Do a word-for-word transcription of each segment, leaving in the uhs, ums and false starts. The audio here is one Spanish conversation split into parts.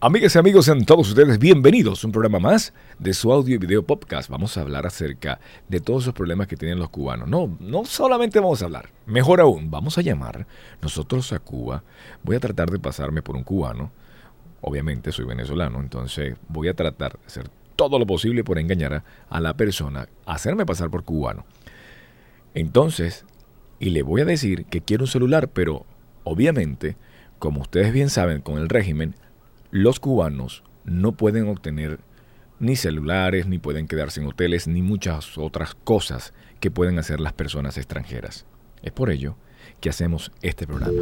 Amigas y amigos, sean todos ustedes bienvenidos a un programa más de su audio y video podcast. Vamos a hablar acerca de todos esos problemas que tienen los cubanos. No, no solamente vamos a hablar, mejor aún, vamos a llamar nosotros a Cuba. Voy a tratar de pasarme por un cubano. Obviamente soy venezolano, entonces voy a tratar de hacer todo lo posible por engañar a, a la persona, hacerme pasar por cubano. Entonces, y le voy a decir que quiero un celular, pero obviamente, como ustedes bien saben, con el régimen, los cubanos no pueden obtener ni celulares, ni pueden quedarse en hoteles, ni muchas otras cosas que pueden hacer las personas extranjeras. Es por ello que hacemos este programa.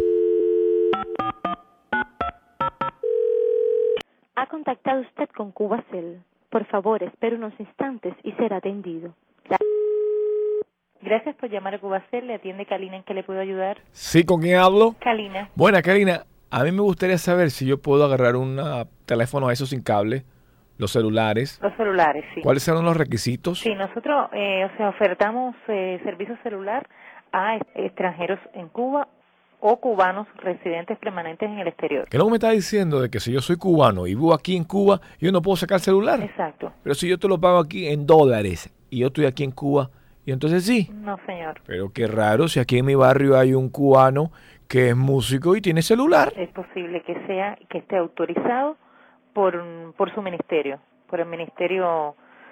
Ha contactado usted con Cubacel. Por favor, espere unos instantes y será atendido. Gracias por llamar a Cubacel. ¿Le atiende Kalina? ¿En qué le puedo ayudar? ¿Sí? ¿Con quién hablo? Kalina. Buena, Kalina. A mí me gustaría saber si yo puedo agarrar un teléfono a esos sin cable, los celulares. Los celulares, sí. ¿Cuáles son los requisitos? Sí, nosotros eh, o sea, ofertamos eh, servicio celular a extranjeros en Cuba o cubanos residentes permanentes en el exterior. ¿Qué es lo que me está diciendo de que si yo soy cubano y vivo aquí en Cuba, yo no puedo sacar celular? Exacto. Pero si yo te lo pago aquí en dólares y yo estoy aquí en Cuba, y entonces sí. No, señor. Pero qué raro si aquí en mi barrio hay un cubano que es músico y tiene celular. Es posible que sea, que esté autorizado por, por su ministerio, por el ministerio,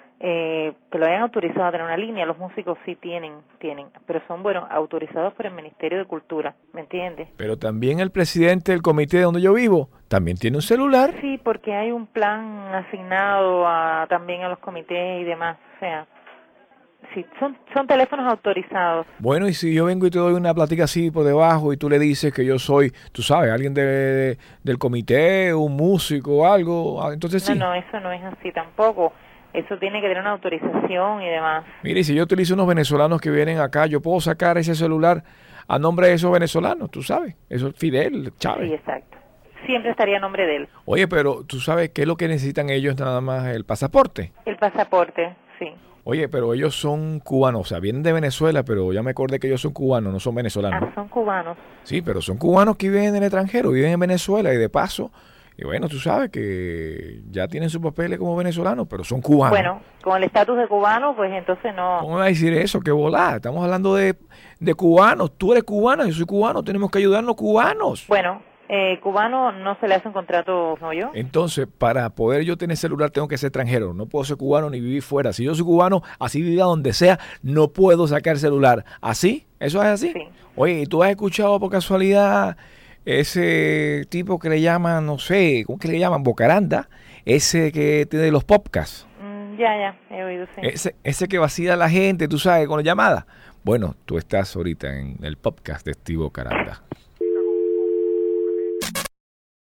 eh, que lo hayan autorizado a tener una línea. Los músicos sí tienen, tienen, pero son, bueno, autorizados por el Ministerio de Cultura, ¿me entiendes? Pero también el presidente del comité donde yo vivo también tiene un celular. Sí, porque hay un plan asignado a, también a los comités y demás, o sea... Sí, son, son teléfonos autorizados. Bueno, y si yo vengo y te doy una plática así por debajo y tú le dices que yo soy, tú sabes, alguien de, de, del comité, un músico o algo, entonces sí. No, no, eso no es así tampoco. Eso tiene que tener una autorización y demás. Mire, si yo utilizo unos venezolanos que vienen acá, yo puedo sacar ese celular a nombre de esos venezolanos, tú sabes. Eso es Fidel Chávez. Sí, exacto. Siempre estaría a nombre de él. Oye, pero tú sabes qué es lo que necesitan ellos nada más, el pasaporte. El pasaporte, sí. Oye, pero ellos son cubanos, o sea, vienen de Venezuela, pero ya me acordé que ellos son cubanos, no son venezolanos. Ah, son cubanos. Sí, pero son cubanos que viven en el extranjero, viven en Venezuela y de paso, y bueno, tú sabes que ya tienen sus papeles como venezolanos, pero son cubanos. Bueno, con el estatus de cubano, pues entonces no... ¿Cómo me va a decir eso? ¡Qué volada! Estamos hablando de, de cubanos, tú eres cubana, yo soy cubano, tenemos que ayudarnos cubanos. Bueno... Eh, cubano no se le hace un contrato, ¿no yo? Entonces, para poder yo tener celular tengo que ser extranjero. No puedo ser cubano ni vivir fuera. Si yo soy cubano, así viva donde sea, no puedo sacar celular. ¿Así? ¿Eso es así? Sí. Oye, ¿y tú has escuchado por casualidad ese tipo que le llaman, no sé, ¿cómo que le llaman? Bocaranda. Ese que tiene los podcasts. Mm, ya, ya, he oído, sí. Ese, ese que vacila a la gente, tú sabes, con la llamada. Bueno, tú estás ahorita en el podcast de Steve Bocaranda.